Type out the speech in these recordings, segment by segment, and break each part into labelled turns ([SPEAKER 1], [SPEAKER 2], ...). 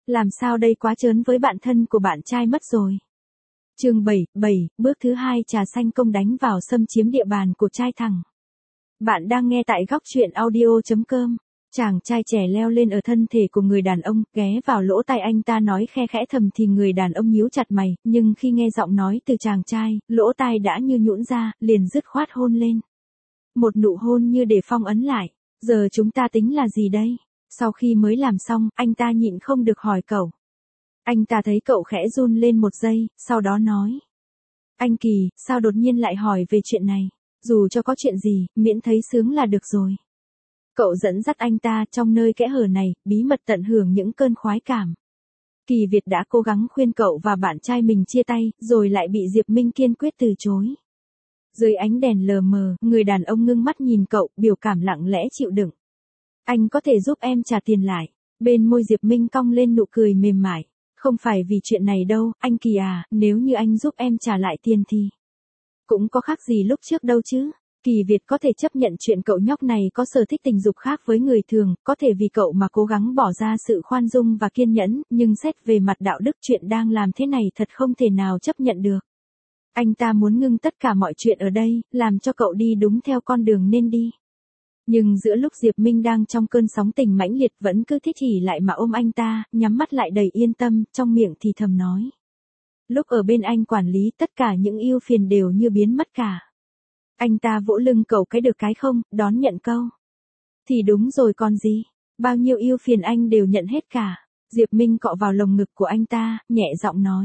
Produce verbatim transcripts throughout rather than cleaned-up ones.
[SPEAKER 1] Làm sao đây, quá trớn với bạn thân của bạn trai mất rồi. Chương bảy, bảy, bước thứ hai, trà xanh công đánh vào xâm chiếm địa bàn của trai thẳng. Bạn đang nghe tại góc truyện audio chấm com. Chàng trai trẻ leo lên ở thân thể của người đàn ông, ghé vào lỗ tai anh ta nói khe khẽ thầm thì người đàn ông nhíu chặt mày, nhưng khi nghe giọng nói từ chàng trai, lỗ tai đã như nhũn ra, liền dứt khoát hôn lên. Một nụ hôn như để phong ấn lại. Giờ chúng ta tính là gì đây? Sau khi mới làm xong, anh ta nhịn không được hỏi cậu. Anh ta thấy cậu khẽ run lên một giây, sau đó nói. Anh Kỳ, sao đột nhiên lại hỏi về chuyện này? Dù cho có chuyện gì, miễn thấy sướng là được rồi. Cậu dẫn dắt anh ta trong nơi kẽ hở này, bí mật tận hưởng những cơn khoái cảm. Kỳ Việt đã cố gắng khuyên cậu và bạn trai mình chia tay, rồi lại bị Diệp Minh kiên quyết từ chối. Dưới ánh đèn lờ mờ, người đàn ông ngưng mắt nhìn cậu, biểu cảm lặng lẽ chịu đựng. Anh có thể giúp em trả tiền lại. Bên môi Diệp Minh cong lên nụ cười mềm mại. Không phải vì chuyện này đâu, anh Kỳ à, nếu như anh giúp em trả lại tiền thì cũng có khác gì lúc trước đâu chứ. Kỳ Việt có thể chấp nhận chuyện cậu nhóc này có sở thích tình dục khác với người thường, có thể vì cậu mà cố gắng bỏ ra sự khoan dung và kiên nhẫn, nhưng xét về mặt đạo đức chuyện đang làm thế này thật không thể nào chấp nhận được. Anh ta muốn ngưng tất cả mọi chuyện ở đây, làm cho cậu đi đúng theo con đường nên đi. Nhưng giữa lúc Diệp Minh đang trong cơn sóng tình mãnh liệt vẫn cứ thích ỉ lại mà ôm anh ta, nhắm mắt lại đầy yên tâm, trong miệng thì thầm nói. Lúc ở bên anh quản lý tất cả những ưu phiền đều như biến mất cả. Anh ta vỗ lưng cậu cái được cái không, đón nhận câu. Thì đúng rồi còn gì, bao nhiêu ưu phiền anh đều nhận hết cả. Diệp Minh cọ vào lồng ngực của anh ta, nhẹ giọng nói.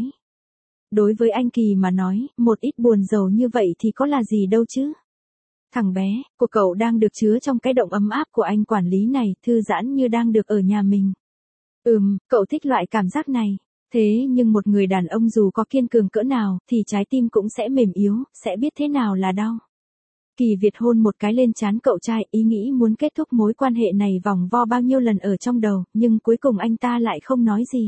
[SPEAKER 1] Đối với anh Kỳ mà nói, một ít buồn rầu như vậy thì có là gì đâu chứ. Thằng bé của cậu đang được chứa trong cái động ấm áp của anh quản lý này, thư giãn như đang được ở nhà mình. Ừm, cậu thích loại cảm giác này. Thế nhưng một người đàn ông dù có kiên cường cỡ nào, thì trái tim cũng sẽ mềm yếu, sẽ biết thế nào là đau. Kỳ Việt hôn một cái lên trán cậu trai, ý nghĩ muốn kết thúc mối quan hệ này vòng vo bao nhiêu lần ở trong đầu, nhưng cuối cùng anh ta lại không nói gì.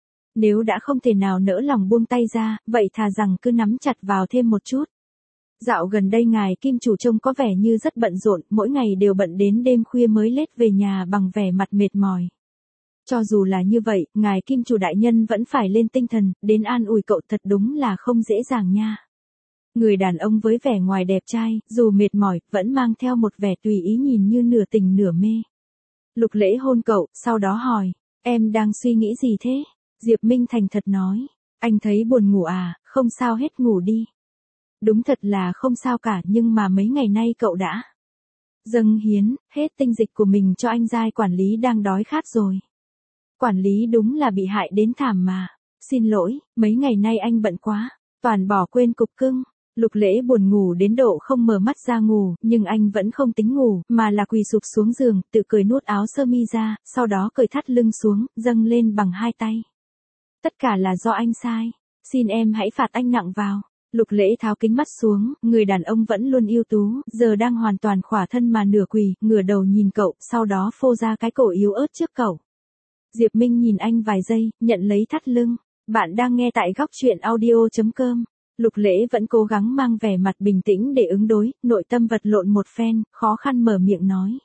[SPEAKER 1] Nếu đã không thể nào nỡ lòng buông tay ra, vậy thà rằng cứ nắm chặt vào thêm một chút. Dạo gần đây ngài Kim chủ trông có vẻ như rất bận rộn, mỗi ngày đều bận đến đêm khuya mới lết về nhà bằng vẻ mặt mệt mỏi. Cho dù là như vậy, ngài Kim chủ đại nhân vẫn phải lên tinh thần, đến an ủi cậu thật đúng là không dễ dàng nha. Người đàn ông với vẻ ngoài đẹp trai, dù mệt mỏi, vẫn mang theo một vẻ tùy ý nhìn như nửa tình nửa mê. Lục Lễ hôn cậu, sau đó hỏi, em đang suy nghĩ gì thế? Diệp Minh thành thật nói, anh thấy buồn ngủ à, không sao hết, ngủ đi. Đúng thật là không sao cả, nhưng mà mấy ngày nay cậu đã dâng hiến hết tinh dịch của mình cho anh giai quản lý đang đói khát rồi. Quản lý đúng là bị hại đến thảm mà. Xin lỗi, mấy ngày nay anh bận quá, toàn bỏ quên cục cưng. Lục Lễ buồn ngủ đến độ không mở mắt ra ngủ, nhưng anh vẫn không tính ngủ, mà là quỳ sụp xuống giường, tự cởi nút áo sơ mi ra, sau đó cởi thắt lưng xuống, dâng lên bằng hai tay. Tất cả là do anh sai, xin em hãy phạt anh nặng vào. Lục Lễ tháo kính mắt xuống, người đàn ông vẫn luôn ưu tú, giờ đang hoàn toàn khỏa thân mà nửa quỳ, ngửa đầu nhìn cậu, sau đó phô ra cái cổ yếu ớt trước cậu. Diệp Minh nhìn anh vài giây, nhận lấy thắt lưng. Bạn đang nghe tại góc truyện audio chấm com. Lục Lễ vẫn cố gắng mang vẻ mặt bình tĩnh để ứng đối, nội tâm vật lộn một phen, khó khăn mở miệng nói.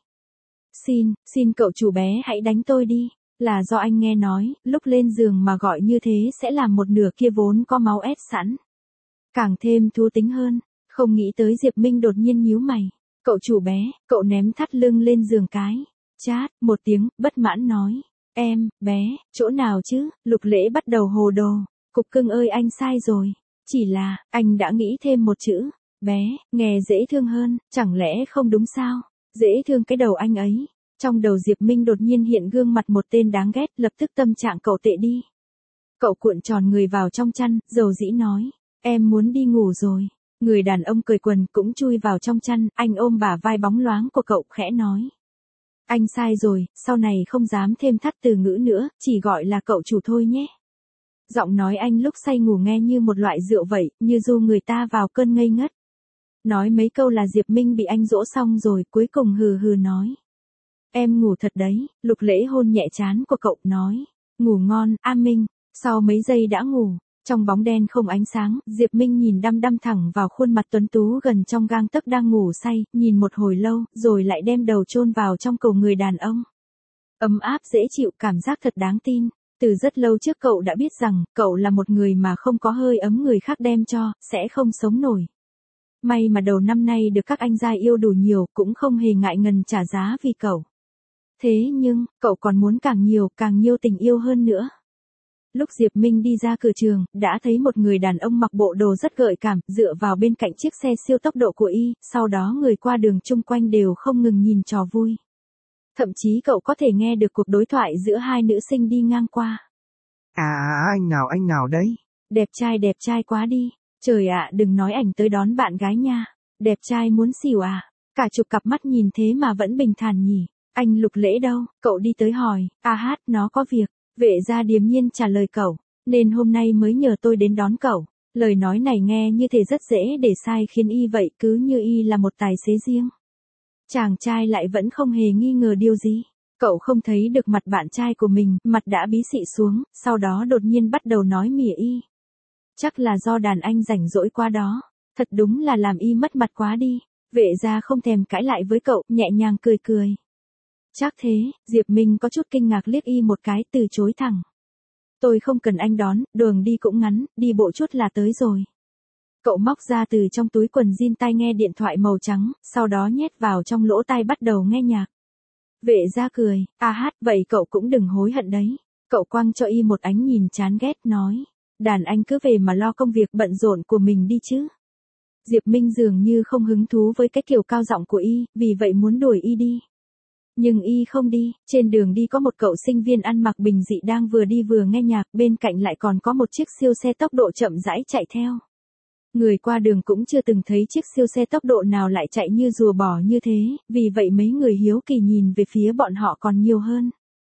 [SPEAKER 1] Xin, xin cậu chủ bé hãy đánh tôi đi. Là do anh nghe nói, lúc lên giường mà gọi như thế sẽ làm một nửa kia vốn có máu ép sẵn. Càng thêm thú tính hơn, không nghĩ tới Diệp Minh đột nhiên nhíu mày. Cậu chủ bé, cậu ném thắt lưng lên giường cái. Chát, một tiếng, bất mãn nói. Em, bé, chỗ nào chứ? Lục Lễ bắt đầu hồ đồ. Cục cưng ơi, anh sai rồi. Chỉ là, anh đã nghĩ thêm một chữ. Bé, nghe dễ thương hơn, chẳng lẽ không đúng sao? Dễ thương cái đầu anh ấy. Trong đầu Diệp Minh đột nhiên hiện gương mặt một tên đáng ghét, lập tức tâm trạng cậu tệ đi. Cậu cuộn tròn người vào trong chăn, dầu dĩ nói. Em muốn đi ngủ rồi. Người đàn ông cởi quần cũng chui vào trong chăn, anh ôm bả vai bóng loáng của cậu khẽ nói. Anh sai rồi, sau này không dám thêm thắt từ ngữ nữa, chỉ gọi là cậu chủ thôi nhé. Giọng nói anh lúc say ngủ nghe như một loại rượu vậy, như du người ta vào cơn ngây ngất. Nói mấy câu là Diệp Minh bị anh dỗ xong rồi, cuối cùng hừ hừ nói. Em ngủ thật đấy. Lục Lễ hôn nhẹ trán của cậu, nói. Ngủ ngon, A Minh. Sau mấy giây đã ngủ. Trong bóng đen không ánh sáng, Diệp Minh nhìn đăm đăm thẳng vào khuôn mặt tuấn tú gần trong gang tấc đang ngủ say, nhìn một hồi lâu, rồi lại đem đầu chôn vào trong cổ người đàn ông. Ấm áp dễ chịu, cảm giác thật đáng tin. Từ rất lâu trước cậu đã biết rằng, cậu là một người mà không có hơi ấm người khác đem cho, sẽ không sống nổi. May mà đầu năm nay được các anh giai yêu đủ nhiều, cũng không hề ngại ngần trả giá vì cậu. Thế nhưng, cậu còn muốn càng nhiều, càng nhiều tình yêu hơn nữa. Lúc Diệp Minh đi ra cửa trường, đã thấy một người đàn ông mặc bộ đồ rất gợi cảm, dựa vào bên cạnh chiếc xe siêu tốc độ của y, sau đó người qua đường chung quanh đều không ngừng nhìn trò vui. Thậm chí cậu có thể nghe được cuộc đối thoại giữa hai nữ sinh đi ngang qua.
[SPEAKER 2] À, anh nào anh nào đấy?
[SPEAKER 1] Đẹp trai đẹp trai quá đi. Trời ạ, đừng nói ảnh tới đón bạn gái nha. Đẹp trai muốn xỉu à. Cả chục cặp mắt nhìn thế mà vẫn bình thản nhỉ. Anh Lục Lễ đâu? Cậu đi tới hỏi. À hát, nó có việc. Vệ gia điềm nhiên trả lời cậu. Nên hôm nay mới nhờ tôi đến đón cậu. Lời nói này nghe như thể rất dễ để sai khiến y vậy, cứ như y là một tài xế riêng. Chàng trai lại vẫn không hề nghi ngờ điều gì. Cậu không thấy được mặt bạn trai của mình, mặt đã bí xị xuống, sau đó đột nhiên bắt đầu nói mỉa y. Chắc là do đàn anh rảnh rỗi qua đó. Thật đúng là làm y mất mặt quá đi. Vệ gia không thèm cãi lại với cậu, nhẹ nhàng cười cười. Chắc thế, Diệp Minh có chút kinh ngạc liếc y một cái, từ chối thẳng. Tôi không cần anh đón, đường đi cũng ngắn, đi bộ chút là tới rồi. Cậu móc ra từ trong túi quần jean tai nghe điện thoại màu trắng, sau đó nhét vào trong lỗ tai bắt đầu nghe nhạc. Vệ gia cười, à hát, vậy cậu cũng đừng hối hận đấy. Cậu quăng cho y một ánh nhìn chán ghét, nói. Đàn anh cứ về mà lo công việc bận rộn của mình đi chứ. Diệp Minh dường như không hứng thú với cái kiểu cao giọng của y, vì vậy muốn đuổi y đi. Nhưng y không đi, trên đường đi có một cậu sinh viên ăn mặc bình dị đang vừa đi vừa nghe nhạc, bên cạnh lại còn có một chiếc siêu xe tốc độ chậm rãi chạy theo. Người qua đường cũng chưa từng thấy chiếc siêu xe tốc độ nào lại chạy như rùa bò như thế, vì vậy mấy người hiếu kỳ nhìn về phía bọn họ còn nhiều hơn.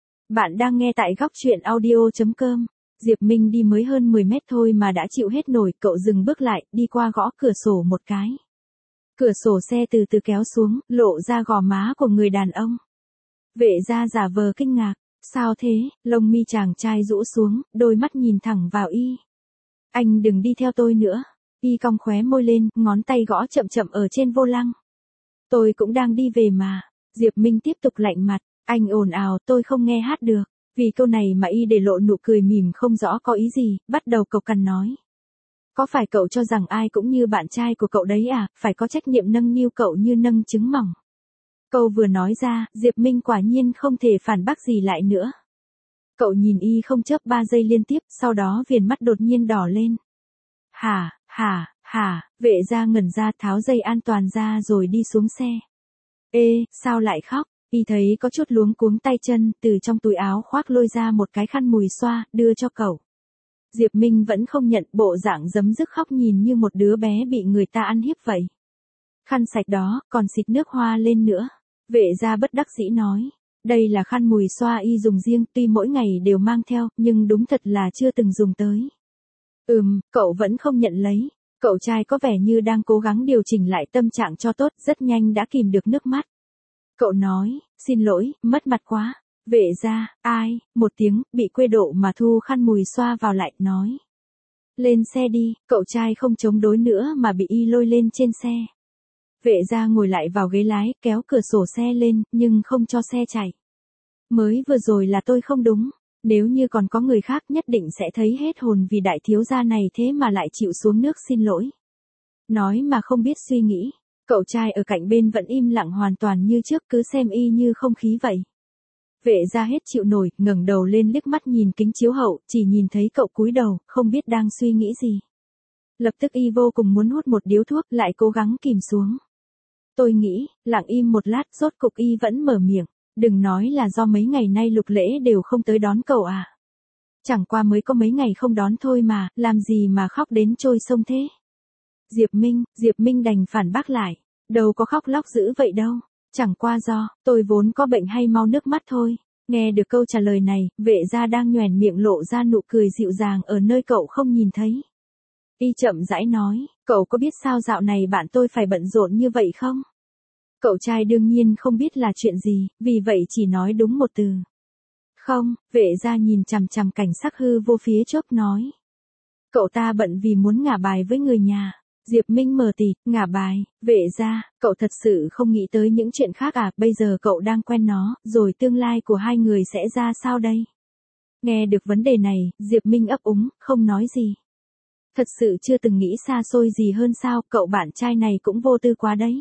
[SPEAKER 1] Bạn đang nghe tại góc truyện audio chấm com. Diệp Minh đi mới hơn mười mét thôi mà đã chịu hết nổi, cậu dừng bước lại, đi qua gõ cửa sổ một cái. Cửa sổ xe từ từ kéo xuống, lộ ra gò má của người đàn ông. Vệ gia giả vờ kinh ngạc, sao thế, lông mi chàng trai rũ xuống, đôi mắt nhìn thẳng vào y. Anh đừng đi theo tôi nữa. Y cong khóe môi lên, ngón tay gõ chậm chậm ở trên vô lăng. Tôi cũng đang đi về mà. Diệp Minh tiếp tục lạnh mặt, anh ồn ào, tôi không nghe hát được. Vì câu này mà y để lộ nụ cười mỉm không rõ có ý gì, bắt đầu cộc cằn nói. Có phải cậu cho rằng ai cũng như bạn trai của cậu đấy à, phải có trách nhiệm nâng niu cậu như nâng trứng mỏng. Câu vừa nói ra, Diệp Minh quả nhiên không thể phản bác gì lại nữa. Cậu nhìn y không chớp ba giây liên tiếp, sau đó viền mắt đột nhiên đỏ lên. Hả, hả, hả, vệ gia ngẩn ra tháo dây an toàn ra rồi đi xuống xe. Ê, sao lại khóc? Y thấy có chút luống cuống tay chân, từ trong túi áo khoác lôi ra một cái khăn mùi xoa, đưa cho cậu. Diệp Minh vẫn không nhận, bộ dạng giấm dứt khóc nhìn như một đứa bé bị người ta ăn hiếp vậy. Khăn sạch đó, còn xịt nước hoa lên nữa. Vệ gia bất đắc dĩ nói. Đây là khăn mùi xoa y dùng riêng, tuy mỗi ngày đều mang theo, nhưng đúng thật là chưa từng dùng tới. Ừm, cậu vẫn không nhận lấy. Cậu trai có vẻ như đang cố gắng điều chỉnh lại tâm trạng cho tốt, rất nhanh đã kìm được nước mắt. Cậu nói, xin lỗi, mất mặt quá. Vệ gia, ai, một tiếng, bị quê độ mà thu khăn mùi xoa vào lại, nói. Lên xe đi, cậu trai không chống đối nữa mà bị y lôi lên trên xe. Vệ gia ngồi lại vào ghế lái, kéo cửa sổ xe lên, nhưng không cho xe chạy. Mới vừa rồi là tôi không đúng. Nếu như còn có người khác nhất định sẽ thấy hết hồn vì đại thiếu gia này thế mà lại chịu xuống nước xin lỗi. Nói mà không biết suy nghĩ. Cậu trai ở cạnh bên vẫn im lặng hoàn toàn như trước, cứ xem y như không khí vậy. Vệ gia hết chịu nổi, ngẩng đầu lên liếc mắt nhìn kính chiếu hậu, chỉ nhìn thấy cậu cúi đầu, không biết đang suy nghĩ gì. Lập tức y vô cùng muốn hút một điếu thuốc, lại cố gắng kìm xuống. Tôi nghĩ, lặng im một lát, rốt cục y vẫn mở miệng. Đừng nói là do mấy ngày nay Lục Lễ đều không tới đón cậu à. Chẳng qua mới có mấy ngày không đón thôi mà, làm gì mà khóc đến trôi sông thế. Diệp Minh, Diệp Minh đành phản bác lại. Đâu có khóc lóc dữ vậy đâu. Chẳng qua do, tôi vốn có bệnh hay mau nước mắt thôi. Nghe được câu trả lời này, vệ gia đang nhoẻn miệng lộ ra nụ cười dịu dàng ở nơi cậu không nhìn thấy. Y chậm rãi nói, cậu có biết sao dạo này bạn tôi phải bận rộn như vậy không? Cậu trai đương nhiên không biết là chuyện gì, vì vậy chỉ nói đúng một từ. Không, vệ gia nhìn chằm chằm cảnh sắc hư vô phía trước nói. Cậu ta bận vì muốn ngả bài với người nhà. Diệp Minh mờ tịt, ngả bài, vệ gia, cậu thật sự không nghĩ tới những chuyện khác à, bây giờ cậu đang quen nó, rồi tương lai của hai người sẽ ra sao đây? Nghe được vấn đề này, Diệp Minh ấp úng, không nói gì. Thật sự chưa từng nghĩ xa xôi gì hơn sao, cậu bạn trai này cũng vô tư quá đấy.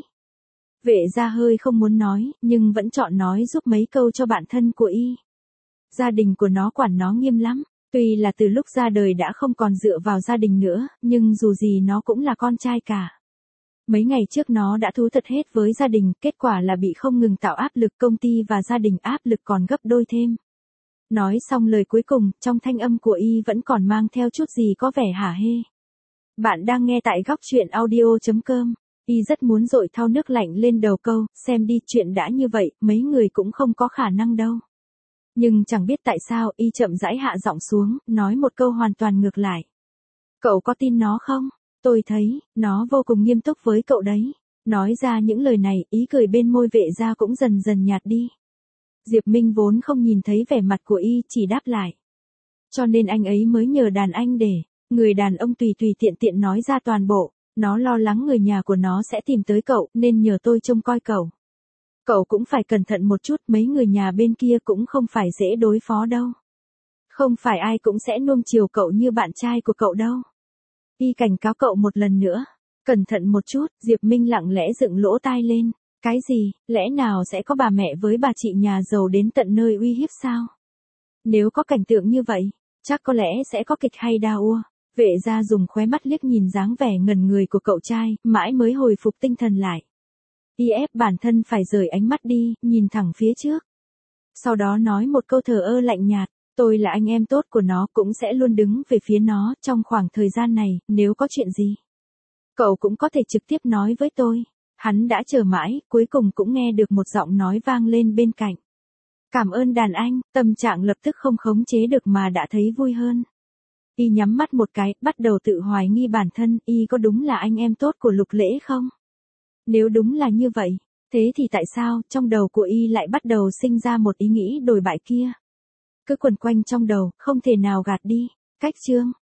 [SPEAKER 1] Vệ gia hơi không muốn nói, nhưng vẫn chọn nói giúp mấy câu cho bạn thân của y. Gia đình của nó quản nó nghiêm lắm, tuy là từ lúc ra đời đã không còn dựa vào gia đình nữa, nhưng dù gì nó cũng là con trai cả. Mấy ngày trước nó đã thú thật hết với gia đình, kết quả là bị không ngừng tạo áp lực, công ty và gia đình áp lực còn gấp đôi thêm. Nói xong lời cuối cùng, trong thanh âm của y vẫn còn mang theo chút gì có vẻ hả hê. Bạn đang nghe tại góc chuyện audio chấm com. Y rất muốn dội thau nước lạnh lên đầu câu, xem đi, chuyện đã như vậy, mấy người cũng không có khả năng đâu. Nhưng chẳng biết tại sao, y chậm rãi hạ giọng xuống, nói một câu hoàn toàn ngược lại. Cậu có tin nó không? Tôi thấy, nó vô cùng nghiêm túc với cậu đấy. Nói ra những lời này, ý cười bên môi Vệ gia cũng dần dần nhạt đi. Diệp Minh vốn không nhìn thấy vẻ mặt của y, chỉ đáp lại. Cho nên anh ấy mới nhờ đàn anh để, người đàn ông tùy tùy tiện tiện nói ra toàn bộ. Nó lo lắng người nhà của nó sẽ tìm tới cậu, nên nhờ tôi trông coi cậu. Cậu cũng phải cẩn thận một chút, mấy người nhà bên kia cũng không phải dễ đối phó đâu. Không phải ai cũng sẽ nuông chiều cậu như bạn trai của cậu đâu. Y cảnh cáo cậu một lần nữa. Cẩn thận một chút, Diệp Minh lặng lẽ dựng lỗ tai lên. Cái gì, lẽ nào sẽ có bà mẹ với bà chị nhà giàu đến tận nơi uy hiếp sao? Nếu có cảnh tượng như vậy, chắc có lẽ sẽ có kịch hay đa ua. Vệ gia dùng khóe mắt liếc nhìn dáng vẻ ngần người của cậu trai, mãi mới hồi phục tinh thần lại. Y ép bản thân phải rời ánh mắt đi, nhìn thẳng phía trước. Sau đó nói một câu thờ ơ lạnh nhạt, tôi là anh em tốt của nó, cũng sẽ luôn đứng về phía nó trong khoảng thời gian này, nếu có chuyện gì. Cậu cũng có thể trực tiếp nói với tôi. Hắn đã chờ mãi, cuối cùng cũng nghe được một giọng nói vang lên bên cạnh. Cảm ơn đàn anh, tâm trạng lập tức không khống chế được mà đã thấy vui hơn. Y nhắm mắt một cái, bắt đầu tự hoài nghi bản thân, y có đúng là anh em tốt của Lục Lễ không? Nếu đúng là như vậy, thế thì tại sao, trong đầu của y lại bắt đầu sinh ra một ý nghĩ đồi bại kia? Cứ quẩn quanh trong đầu, không thể nào gạt đi. Cách chương